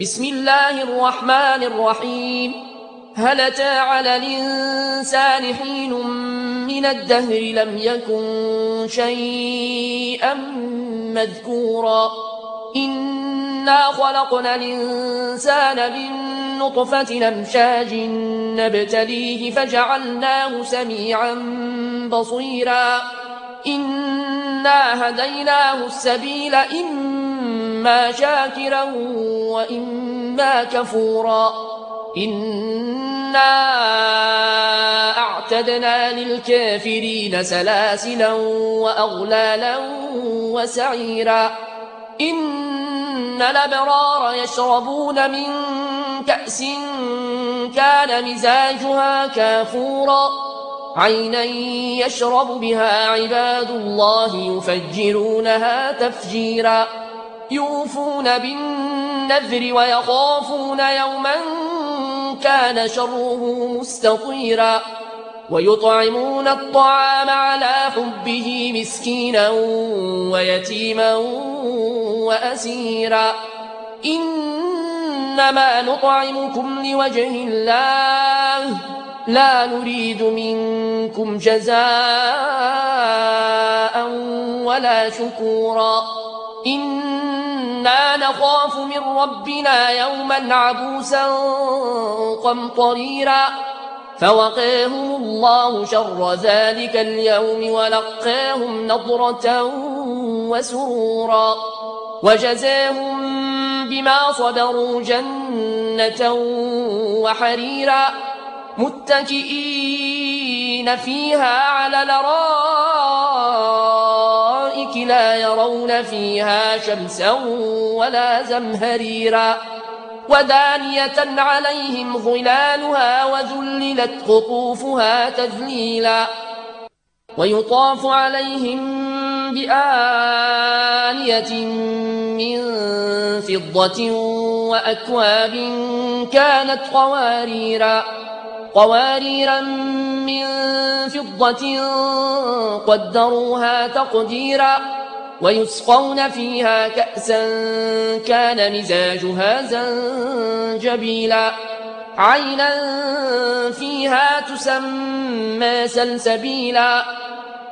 بسم الله الرحمن الرحيم. هل أتى على الإنسان حين من الدهر لم يكن شيئا مذكورا إنا خلقنا الإنسان من نطفة أمشاج نبتليه فجعلناه سميعا بصيرا إنا هديناه السبيل إما شاكرا وإما كفورا إنا أعتدنا للكافرين سلاسلا وأغلالا وسعيرا إن الأبرار يشربون من كأس كان مزاجها كافورا عينا يشرب بها عباد الله يفجرونها تفجيرا يوفون بالنذر ويخافون يوما كان شره مستطيرا ويطعمون الطعام على حبه مسكينا ويتيما وأسيرا إنما نطعمكم لوجه الله لا نريد منكم جزاء ولا شكورا إنا نخاف من ربنا يوما عبوسا قمطريرا فوقاهم الله شر ذلك اليوم ولقاهم نضرة وسرورا وجزاهم بما صبروا جنة وحريرا متكئين فيها على الأرائك لا يرون فيها شمسا ولا زمهريرا ودانية عليهم ظلالها وذللت قطوفها تذليلا ويطاف عليهم بآنية من فضة وأكواب كانت قواريرا من فضة قدروها تقديرا ويسقون فيها كأسا كان مزاجها زنجبيلا عينا فيها تسمى سلسبيلا